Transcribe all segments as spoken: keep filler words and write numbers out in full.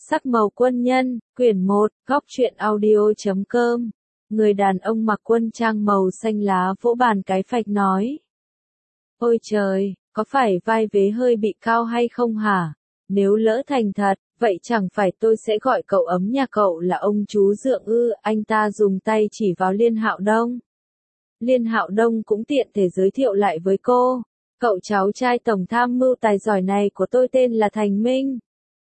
Sắc màu quân nhân, quyển một, góc truyện audio chấm com. Người đàn ông mặc quân trang màu xanh lá vỗ bàn cái phạch nói. Ôi trời, có phải vai vế hơi bị cao hay không hả? Nếu lỡ thành thật, vậy chẳng phải tôi sẽ gọi cậu ấm nhà cậu là ông chú Dượng ư? Anh ta dùng tay chỉ vào Liên Hạo Đông. Liên Hạo Đông cũng tiện thể giới thiệu lại với cô. Cậu cháu trai tổng tham mưu tài giỏi này của tôi tên là Thành Minh.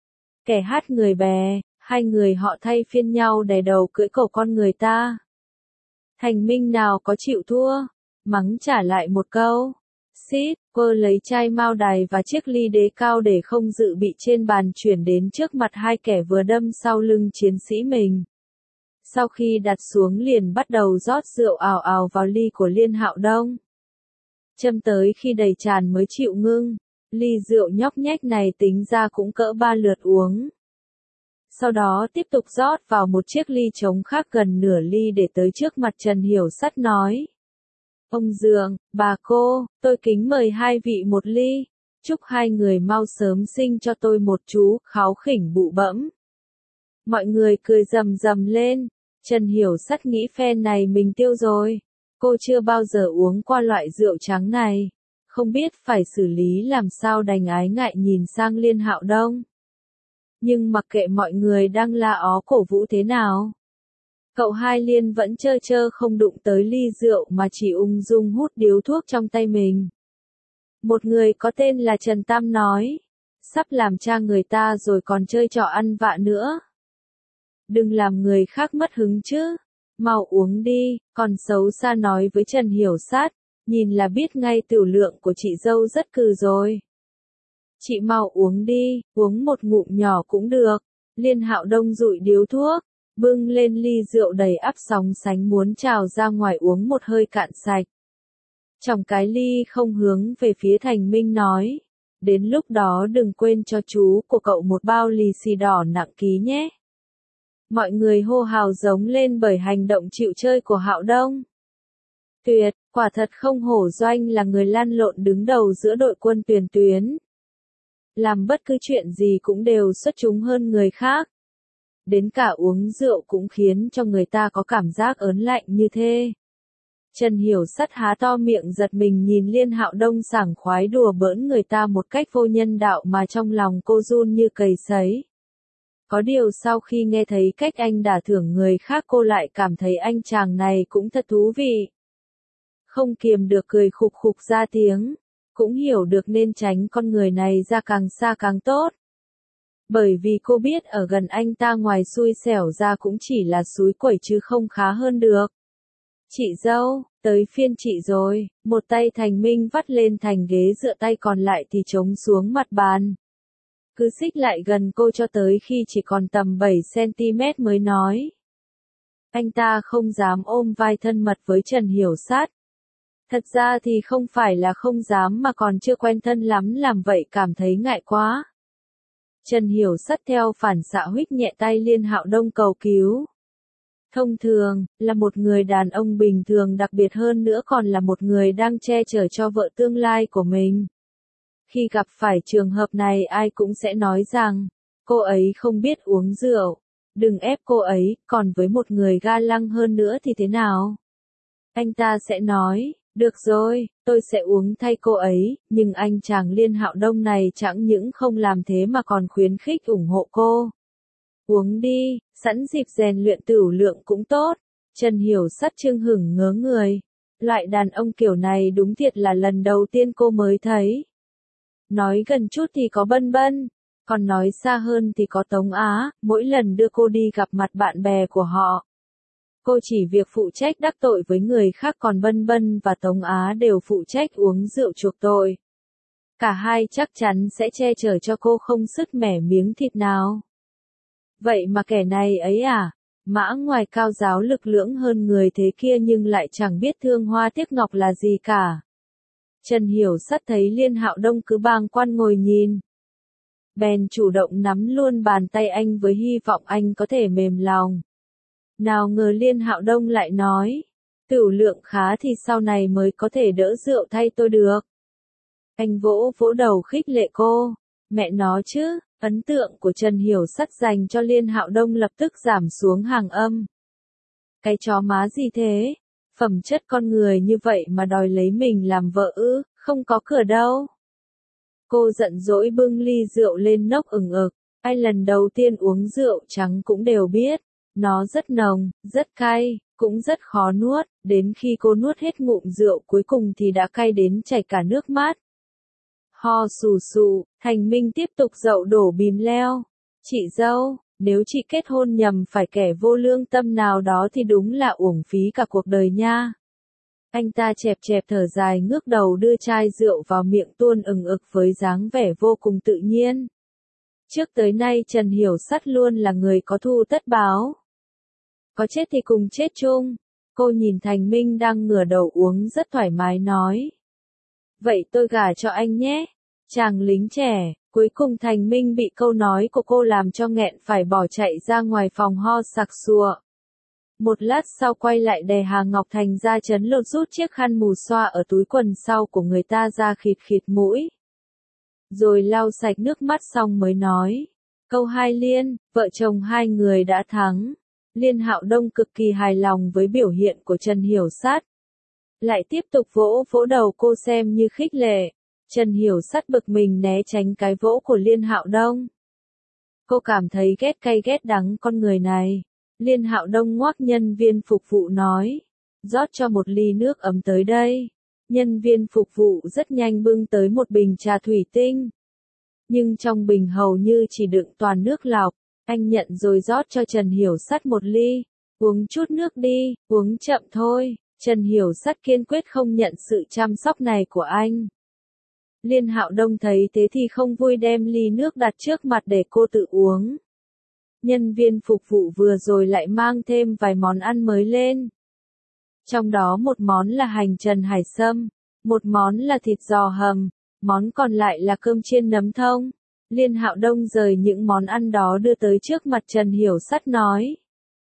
Kẻ hát người bè, hai người họ thay phiên nhau đè đầu cưỡi cổ con người ta. Thành Minh nào có chịu thua, mắng trả lại một câu. Xít, cô lấy chai mao đài và chiếc ly đế cao để không dự bị trên bàn chuyển đến trước mặt hai kẻ vừa đâm sau lưng chiến sĩ mình. Sau khi đặt xuống liền bắt đầu rót rượu ào ào vào ly của Liên Hạo Đông. Châm tới khi đầy tràn mới chịu ngưng. Ly rượu nhóc nhách này tính ra cũng cỡ ba lượt uống. Sau đó tiếp tục rót vào một chiếc ly trống khác gần nửa ly để tới trước mặt Trần Hiểu Sắt nói. Ông Dượng, bà cô, tôi kính mời hai vị một ly. Chúc hai người mau sớm sinh cho tôi một chú, kháo khỉnh bụ bẫm. Mọi người cười rầm rầm lên. Trần Hiểu Sắt nghĩ phen này mình tiêu rồi. Cô chưa bao giờ uống qua loại rượu trắng này. Không biết phải xử lý làm sao đành ái ngại nhìn sang Liên Hạo Đông. Nhưng mặc kệ mọi người đang la ó cổ vũ thế nào. Cậu hai Liên vẫn chơ chơ không đụng tới ly rượu mà chỉ ung dung hút điếu thuốc trong tay mình. Một người có tên là Trần Tam nói. Sắp làm cha người ta rồi còn chơi trò ăn vạ nữa. Đừng làm người khác mất hứng chứ. Mau uống đi, còn xấu xa nói với Trần Hiểu Sát. Nhìn là biết ngay tiểu lượng của chị dâu rất cừ rồi. Chị mau uống đi, uống một ngụm nhỏ cũng được. Liên Hạo Đông dụi điếu thuốc, bưng lên ly rượu đầy ắp sóng sánh muốn trào ra ngoài uống một hơi cạn sạch. Trong cái ly không hướng về phía Thành Minh nói. Đến lúc đó đừng quên cho chú của cậu một bao lì xì đỏ nặng ký nhé. Mọi người hô hào giống lên bởi hành động chịu chơi của Hạo Đông. Tuyệt, quả thật không hổ doanh là người lăn lộn đứng đầu giữa đội quân Tuyền Tuyến. Làm bất cứ chuyện gì cũng đều xuất chúng hơn người khác. Đến cả uống rượu cũng khiến cho người ta có cảm giác ớn lạnh như thế. Trần Hiểu Sắt há to miệng giật mình nhìn Liên Hạo Đông sảng khoái đùa bỡn người ta một cách vô nhân đạo mà trong lòng cô run như cầy sấy. Có điều sau khi nghe thấy cách anh đả thưởng người khác cô lại cảm thấy anh chàng này cũng thật thú vị. Không kiềm được cười khục khục ra tiếng, cũng hiểu được nên tránh con người này ra càng xa càng tốt. Bởi vì cô biết ở gần anh ta ngoài xui xẻo ra cũng chỉ là xúi quẩy chứ không khá hơn được. Chị dâu, tới phiên chị rồi, một tay Thành Minh vắt lên thành ghế dựa tay còn lại thì chống xuống mặt bàn. Cứ xích lại gần cô cho tới khi chỉ còn tầm bảy xăng-ti-mét mới nói. Anh ta không dám ôm vai thân mật với Trần Hiểu Sát. Thật ra thì không phải là không dám mà còn chưa quen thân lắm làm vậy cảm thấy ngại quá. Trần Hiểu Sắt theo phản xạ huých nhẹ tay Liên Hạo Đông cầu cứu. Thông thường, là một người đàn ông bình thường đặc biệt hơn nữa còn là một người đang che chở cho vợ tương lai của mình. Khi gặp phải trường hợp này ai cũng sẽ nói rằng, cô ấy không biết uống rượu, đừng ép cô ấy, còn với một người ga lăng hơn nữa thì thế nào? Anh ta sẽ nói, được rồi, tôi sẽ uống thay cô ấy, nhưng anh chàng Liên Hạo Đông này chẳng những không làm thế mà còn khuyến khích ủng hộ cô. Uống đi, sẵn dịp rèn luyện tửu lượng cũng tốt. Trần Hiểu Sắt chưng hửng ngớ người. Loại đàn ông kiểu này đúng thiệt là lần đầu tiên cô mới thấy. Nói gần chút thì có Bân Bân, còn nói xa hơn thì có Tống Á, mỗi lần đưa cô đi gặp mặt bạn bè của họ. Cô chỉ việc phụ trách đắc tội với người khác còn Bân Bân và Tống Á đều phụ trách uống rượu chuộc tội. Cả hai chắc chắn sẽ che chở cho cô không sứt mẻ miếng thịt nào. Vậy mà kẻ này ấy à, mã ngoài cao giáo lực lưỡng hơn người thế kia nhưng lại chẳng biết thương hoa tiếc ngọc là gì cả. Trần Hiểu Sắt thấy Liên Hạo Đông cứ bàng quan ngồi nhìn. Bèn chủ động nắm luôn bàn tay anh với hy vọng anh có thể mềm lòng. Nào ngờ Liên Hạo Đông lại nói, tửu lượng khá thì sau này mới có thể đỡ rượu thay tôi được. Anh vỗ vỗ đầu khích lệ cô, mẹ nó chứ, Ấn tượng của Trần Hiểu Sắt dành cho Liên Hạo Đông lập tức giảm xuống hàng âm. Cái chó má gì thế? Phẩm chất con người như vậy mà đòi lấy mình làm vợ ư, không có cửa đâu. Cô giận dỗi bưng ly rượu lên nốc ửng ực, ai lần đầu tiên uống rượu trắng cũng đều biết, nó rất nồng, rất cay, cũng rất khó nuốt, đến khi cô nuốt hết ngụm rượu cuối cùng thì đã cay đến chảy cả nước mắt. Ho sù sụ, Thành Minh tiếp tục dậu đổ bìm leo. Chị dâu, nếu chị kết hôn nhầm phải kẻ vô lương tâm nào đó thì đúng là uổng phí cả cuộc đời nha. Anh ta chẹp chẹp thở dài ngước đầu đưa chai rượu vào miệng tuôn ừng ực với dáng vẻ vô cùng tự nhiên. Trước tới nay Trần Hiểu Sắt luôn là người có thù tất báo. Có chết thì cùng chết chung. Cô nhìn Thành Minh đang ngửa đầu uống rất thoải mái nói. Vậy tôi gả cho anh nhé. Chàng lính trẻ, cuối cùng Thành Minh bị câu nói của cô làm cho nghẹn phải bỏ chạy ra ngoài phòng ho sặc sụa. Một lát sau quay lại đè Hà Ngọc Thành ra chấn lột rút chiếc khăn mù xoa ở túi quần sau của người ta ra khịt khịt mũi. Rồi lau sạch nước mắt xong mới nói. Câu hai Liên, vợ chồng hai người đã thắng. Liên Hạo Đông cực kỳ hài lòng với biểu hiện của Trần Hiểu Sắt. Lại tiếp tục vỗ vỗ đầu cô xem như khích lệ. Trần Hiểu Sắt bực mình né tránh cái vỗ của Liên Hạo Đông. Cô cảm thấy ghét cay ghét đắng con người này. Liên Hạo Đông ngoắc nhân viên phục vụ nói. Rót cho một ly nước ấm tới đây. Nhân viên phục vụ rất nhanh bưng tới một bình trà thủy tinh. Nhưng trong bình hầu như chỉ đựng toàn nước lọc. Anh nhận rồi rót cho Trần Hiểu Sắt một ly. Uống chút nước đi, uống chậm thôi. Trần Hiểu Sắt kiên quyết không nhận sự chăm sóc này của anh. Liên Hạo Đông thấy thế thì không vui đem ly nước đặt trước mặt để cô tự uống. Nhân viên phục vụ vừa rồi lại mang thêm vài món ăn mới lên. Trong đó một món là hành trần hải sâm, một món là thịt giò hầm, món còn lại là cơm chiên nấm thông. Liên Hạo Đông rời những món ăn đó đưa tới trước mặt Trần Hiểu Sắt nói.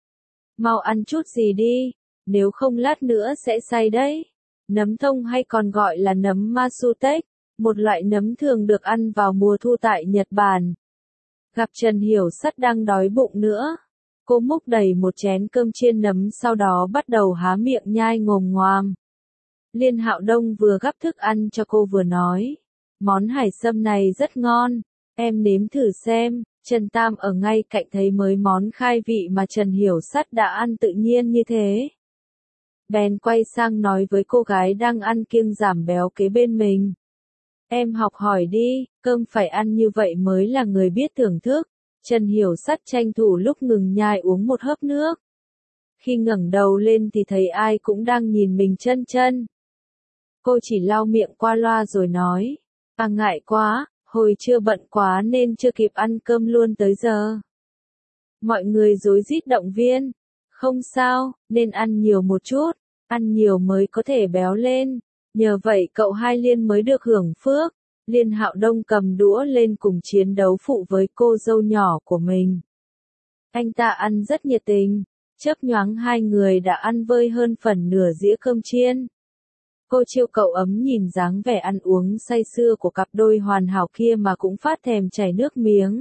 Mau ăn chút gì đi, nếu không lát nữa sẽ say đấy. Nấm thông hay còn gọi là nấm Masutech, một loại nấm thường được ăn vào mùa thu tại Nhật Bản. Gặp Trần Hiểu Sắt đang đói bụng nữa. Cô múc đầy một chén cơm chiên nấm sau đó bắt đầu há miệng nhai ngồm ngoàm. Liên Hạo Đông vừa gắp thức ăn cho cô vừa nói. Món hải sâm này rất ngon, em nếm thử xem. Trần Tam ở ngay cạnh thấy mới món khai vị mà Trần Hiểu Sắt đã ăn tự nhiên như thế. Bèn quay sang nói với cô gái đang ăn kiêng giảm béo kế bên mình. Em học hỏi đi, cơm phải ăn như vậy mới là người biết thưởng thức. Trần Hiểu Sắt tranh thủ lúc ngừng nhai uống một hớp nước. Khi ngẩng đầu lên thì thấy ai cũng đang nhìn mình chân chân. Cô chỉ lau miệng qua loa rồi nói. À ngại quá, hồi trưa bận quá nên chưa kịp ăn cơm luôn tới giờ. Mọi người rối rít động viên. Không sao, nên ăn nhiều một chút, ăn nhiều mới có thể béo lên. Nhờ vậy cậu Hai Liên mới được hưởng phước. Liên Hạo Đông cầm đũa lên cùng chiến đấu phụ với cô dâu nhỏ của mình. Anh ta ăn rất nhiệt tình, chớp nhoáng hai người đã ăn vơi hơn phần nửa dĩa cơm chiên. Cô chiêu cậu ấm nhìn dáng vẻ ăn uống say sưa của cặp đôi hoàn hảo kia mà cũng phát thèm chảy nước miếng.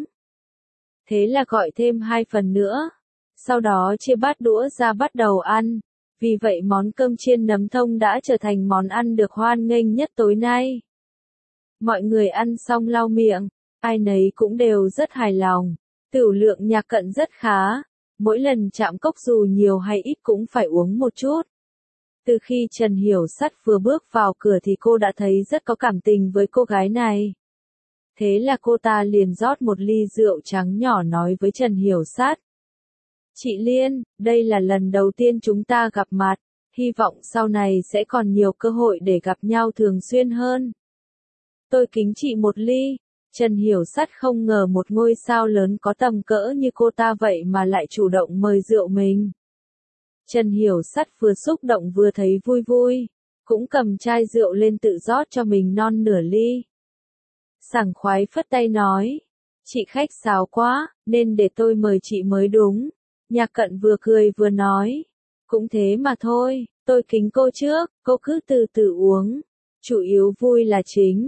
Thế là gọi thêm hai phần nữa. Sau đó chia bát đũa ra bắt đầu ăn. Vì vậy món cơm chiên nấm thông đã trở thành món ăn được hoan nghênh nhất tối nay. Mọi người ăn xong lau miệng, ai nấy cũng đều rất hài lòng. Tửu lượng Nhạc Cận rất khá, mỗi lần chạm cốc dù nhiều hay ít cũng phải uống một chút. Từ khi Trần Hiểu Sắt vừa bước vào cửa thì cô đã thấy rất có cảm tình với cô gái này. Thế là cô ta liền rót một ly rượu trắng nhỏ nói với Trần Hiểu Sắt. Chị Liên, đây là lần đầu tiên chúng ta gặp mặt, hy vọng sau này sẽ còn nhiều cơ hội để gặp nhau thường xuyên hơn. Tôi kính chị một ly. Trần Hiểu Sắt không ngờ một ngôi sao lớn có tầm cỡ như cô ta vậy mà lại chủ động mời rượu mình. Trần Hiểu Sắt vừa xúc động vừa thấy vui vui, cũng cầm chai rượu lên tự rót cho mình non nửa ly. Sảng khoái phất tay nói, chị khách sáo quá, nên để tôi mời chị mới đúng. Nhạc Cận vừa cười vừa nói, cũng thế mà thôi, tôi kính cô trước, cô cứ từ từ uống, chủ yếu vui là chính.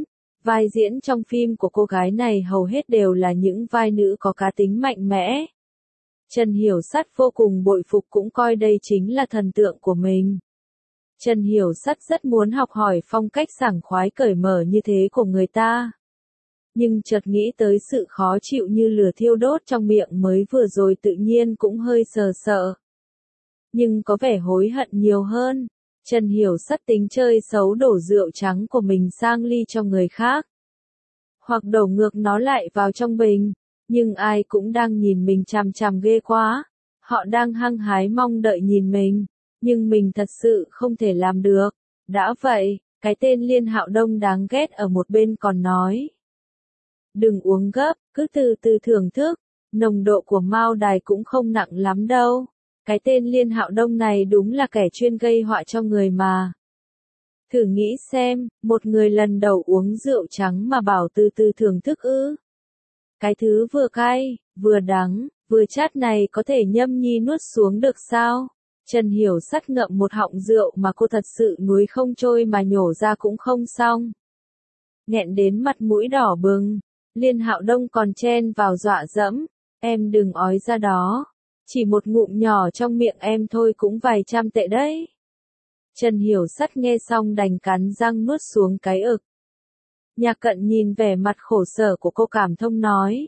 Vai diễn trong phim của cô gái này hầu hết đều là những vai nữ có cá tính mạnh mẽ. Trần Hiểu Sắt vô cùng bội phục cũng coi đây chính là thần tượng của mình. Trần Hiểu Sắt rất muốn học hỏi phong cách sảng khoái cởi mở như thế của người ta. Nhưng chợt nghĩ tới sự khó chịu như lửa thiêu đốt trong miệng mới vừa rồi tự nhiên cũng hơi sờ sợ. Nhưng có vẻ hối hận nhiều hơn. Trần Hiểu Sắt tính chơi xấu đổ rượu trắng của mình sang ly cho người khác. Hoặc đổ ngược nó lại vào trong bình. Nhưng ai cũng đang nhìn mình chằm chằm ghê quá. Họ đang hăng hái mong đợi nhìn mình. Nhưng mình thật sự không thể làm được. Đã vậy, cái tên Liên Hạo Đông đáng ghét ở một bên còn nói. Đừng uống gấp, cứ từ từ thưởng thức. Nồng độ của Mao Đài cũng không nặng lắm đâu. Cái tên Liên Hạo Đông này đúng là kẻ chuyên gây họa cho người mà. Thử nghĩ xem, một người lần đầu uống rượu trắng mà bảo từ từ thưởng thức ư. Cái thứ vừa cay, vừa đắng, vừa chát này có thể nhâm nhi nuốt xuống được sao? Trần Hiểu Sắt ngậm một họng rượu mà cô thật sự nuối không trôi mà nhổ ra cũng không xong. Nghẹn đến mặt mũi đỏ bừng, Liên Hạo Đông còn chen vào dọa dẫm, em đừng ói ra đó. Chỉ một ngụm nhỏ trong miệng em thôi cũng vài trăm tệ đấy. Trần Hiểu Sắt nghe xong đành cắn răng nuốt xuống cái ực. Nhạc Cận nhìn vẻ mặt khổ sở của cô cảm thông nói.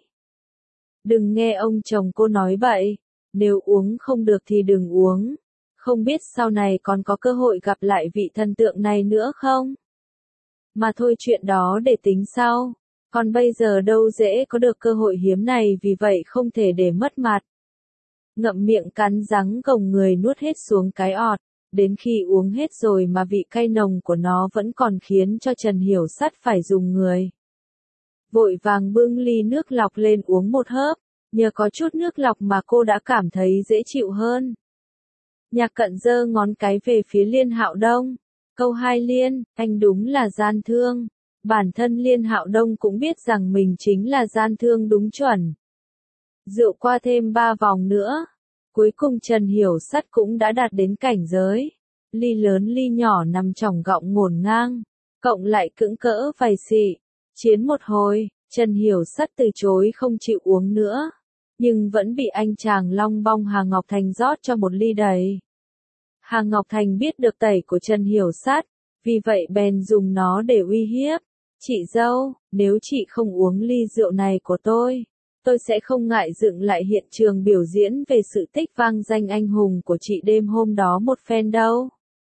Đừng nghe ông chồng cô nói bậy, nếu uống không được thì đừng uống. Không biết sau này còn có cơ hội gặp lại vị thần tượng này nữa không? Mà thôi chuyện đó để tính sau. Còn bây giờ đâu dễ có được cơ hội hiếm này vì vậy không thể để mất mặt. Ngậm miệng cắn răng gồng người nuốt hết xuống cái ọt, đến khi uống hết rồi mà vị cay nồng của nó vẫn còn khiến cho Trần Hiểu Sắt phải dùng người. Vội vàng bưng ly nước lọc lên uống một hớp, nhờ có chút nước lọc mà cô đã cảm thấy dễ chịu hơn. Nhạc Cận giơ ngón cái về phía Liên Hạo Đông. Câu hai Liên, anh đúng là gian thương. Bản thân Liên Hạo Đông cũng biết rằng mình chính là gian thương đúng chuẩn. Rượu qua thêm ba vòng nữa. Cuối cùng Trần Hiểu Sắt cũng đã đạt đến cảnh giới. Ly lớn ly nhỏ nằm trỏng gọng ngổn ngang. Cộng lại cững cỡ vài xị. Chiến một hồi, Trần Hiểu Sắt từ chối không chịu uống nữa. Nhưng vẫn bị anh chàng long bong Hà Ngọc Thành rót cho một ly đầy. Hà Ngọc Thành biết được tẩy của Trần Hiểu Sắt, vì vậy bèn dùng nó để uy hiếp. Chị dâu, nếu chị không uống ly rượu này của tôi, tôi sẽ không ngại dựng lại hiện trường biểu diễn về sự tích vang danh anh hùng của chị đêm hôm đó một phen đâu.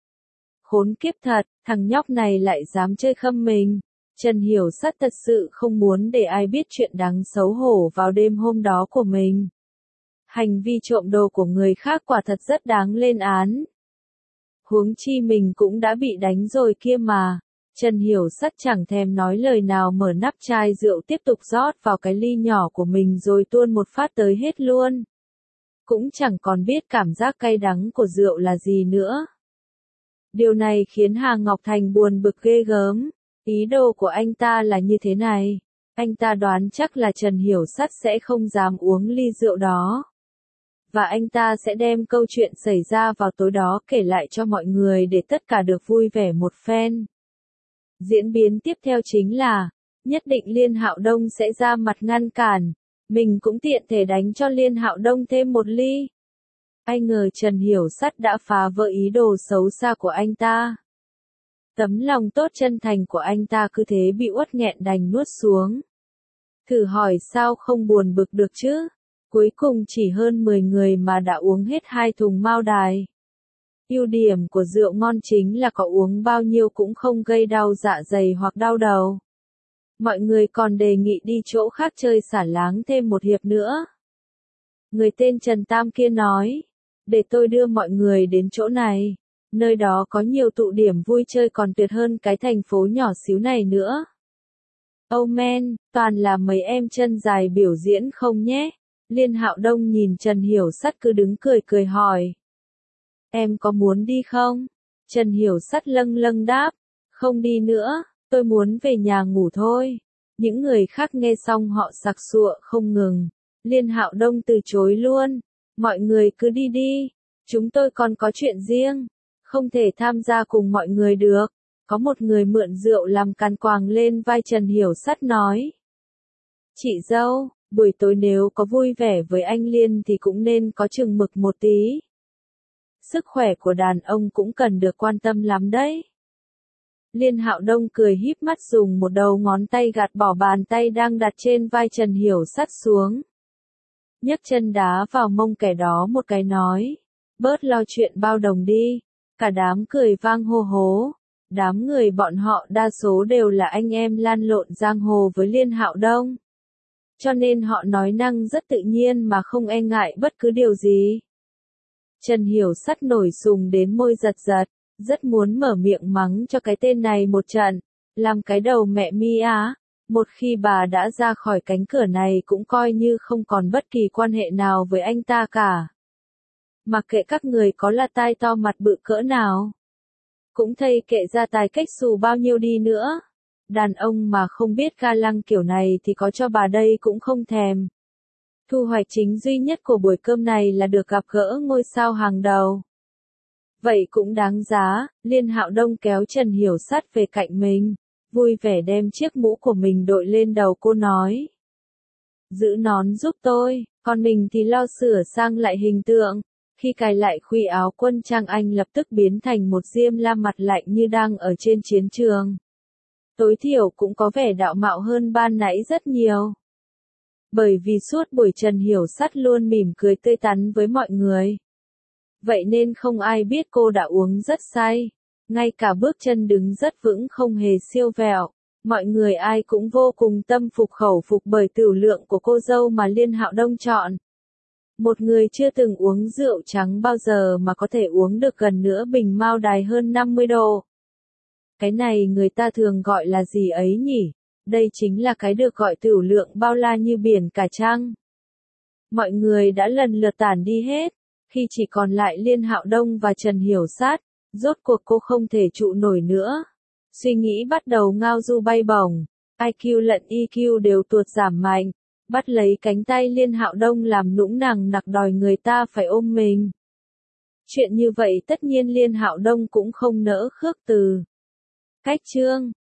Khốn kiếp thật, thằng nhóc này lại dám chơi khăm mình. Trần Hiểu Sắt thật sự không muốn để ai biết chuyện đáng xấu hổ vào đêm hôm đó của mình. Hành vi trộm đồ của người khác quả thật rất đáng lên án. Huống chi mình cũng đã bị đánh rồi kia mà. Trần Hiểu Sắt chẳng thèm nói lời nào mở nắp chai rượu tiếp tục rót vào cái ly nhỏ của mình rồi tuôn một phát tới hết luôn. Cũng chẳng còn biết cảm giác cay đắng của rượu là gì nữa. Điều này khiến Hà Ngọc Thành buồn bực ghê gớm. Ý đồ của anh ta là như thế này. Anh ta đoán chắc là Trần Hiểu Sắt sẽ không dám uống ly rượu đó. Và anh ta sẽ đem câu chuyện xảy ra vào tối đó kể lại cho mọi người để tất cả được vui vẻ một phen. Diễn biến tiếp theo chính là, nhất định Liên Hạo Đông sẽ ra mặt ngăn cản. Mình cũng tiện thể đánh cho Liên Hạo Đông thêm một ly. Ai ngờ Trần Hiểu Sắt đã phá vỡ ý đồ xấu xa của anh ta. Tấm lòng tốt chân thành của anh ta cứ thế bị uất nghẹn đành nuốt xuống. Thử hỏi sao không buồn bực được chứ? Cuối cùng chỉ hơn mười người mà đã uống hết hai thùng Mao Đài. Ưu điểm của rượu ngon chính là có uống bao nhiêu cũng không gây đau dạ dày hoặc đau đầu. Mọi người còn đề nghị đi chỗ khác chơi xả láng thêm một hiệp nữa. Người tên Trần Tam kia nói, để tôi đưa mọi người đến chỗ này. Nơi đó có nhiều tụ điểm vui chơi còn tuyệt hơn cái thành phố nhỏ xíu này nữa. Oh man, toàn là mấy em chân dài biểu diễn không nhé? Liên Hạo Đông nhìn Trần Hiểu Sắt cứ đứng cười cười hỏi. Em có muốn đi không? Trần Hiểu Sắt lâng lâng đáp. Không đi nữa, tôi muốn về nhà ngủ thôi. Những người khác nghe xong họ sặc sụa không ngừng. Liên Hạo Đông từ chối luôn. Mọi người cứ đi đi. Chúng tôi còn có chuyện riêng. Không thể tham gia cùng mọi người được. Có một người mượn rượu làm càn quàng lên vai Trần Hiểu Sắt nói. Chị dâu, buổi tối nếu có vui vẻ với anh Liên thì cũng nên có chừng mực một tí. Sức khỏe của đàn ông cũng cần được quan tâm lắm đấy. Liên Hạo Đông cười híp mắt dùng một đầu ngón tay gạt bỏ bàn tay đang đặt trên vai Trần Hiểu Sắt xuống. Nhấc chân đá vào mông kẻ đó một cái nói. Bớt lo chuyện bao đồng đi. Cả đám cười vang hô hố. Đám người bọn họ đa số đều là anh em lan lộn giang hồ với Liên Hạo Đông. Cho nên họ nói năng rất tự nhiên mà không e ngại bất cứ điều gì. Trần Hiểu Sắt nổi sùng đến môi giật giật, rất muốn mở miệng mắng cho cái tên này một trận, làm cái đầu mẹ mi á. Một khi bà đã ra khỏi cánh cửa này cũng coi như không còn bất kỳ quan hệ nào với anh ta cả. Mặc kệ các người có là tai to mặt bự cỡ nào. Cũng thây kệ ra tài cách xù bao nhiêu đi nữa. Đàn ông mà không biết ga lăng kiểu này thì có cho bà đây cũng không thèm. Thu hoạch chính duy nhất của buổi cơm này là được gặp gỡ ngôi sao hàng đầu. Vậy cũng đáng giá, Liên Hạo Đông kéo Trần Hiểu Sắt về cạnh mình, vui vẻ đem chiếc mũ của mình đội lên đầu cô nói. Giữ nón giúp tôi, còn mình thì lo sửa sang lại hình tượng. Khi cài lại khuy áo quân trang anh lập tức biến thành một diêm la mặt lạnh như đang ở trên chiến trường. Tối thiểu cũng có vẻ đạo mạo hơn ban nãy rất nhiều. Bởi vì suốt buổi Trần Hiểu Sắt luôn mỉm cười tươi tắn với mọi người. Vậy nên không ai biết cô đã uống rất say. Ngay cả bước chân đứng rất vững không hề siêu vẹo. Mọi người ai cũng vô cùng tâm phục khẩu phục bởi tửu lượng của cô dâu mà Liên Hạo Đông chọn. Một người chưa từng uống rượu trắng bao giờ mà có thể uống được gần nửa bình Mao Đài hơn năm mươi độ. Cái này người ta thường gọi là gì ấy nhỉ? Đây chính là cái được gọi tửu lượng bao la như biển cả chăng? Mọi người đã lần lượt tản đi hết, khi chỉ còn lại Liên Hạo Đông và Trần Hiểu Sắt, rốt cuộc cô không thể trụ nổi nữa. Suy nghĩ bắt đầu ngao du bay bổng, i kiu lẫn e kiu đều tuột giảm mạnh, bắt lấy cánh tay Liên Hạo Đông làm nũng nằng nặc đòi người ta phải ôm mình. Chuyện như vậy tất nhiên Liên Hạo Đông cũng không nỡ khước từ. Cách chương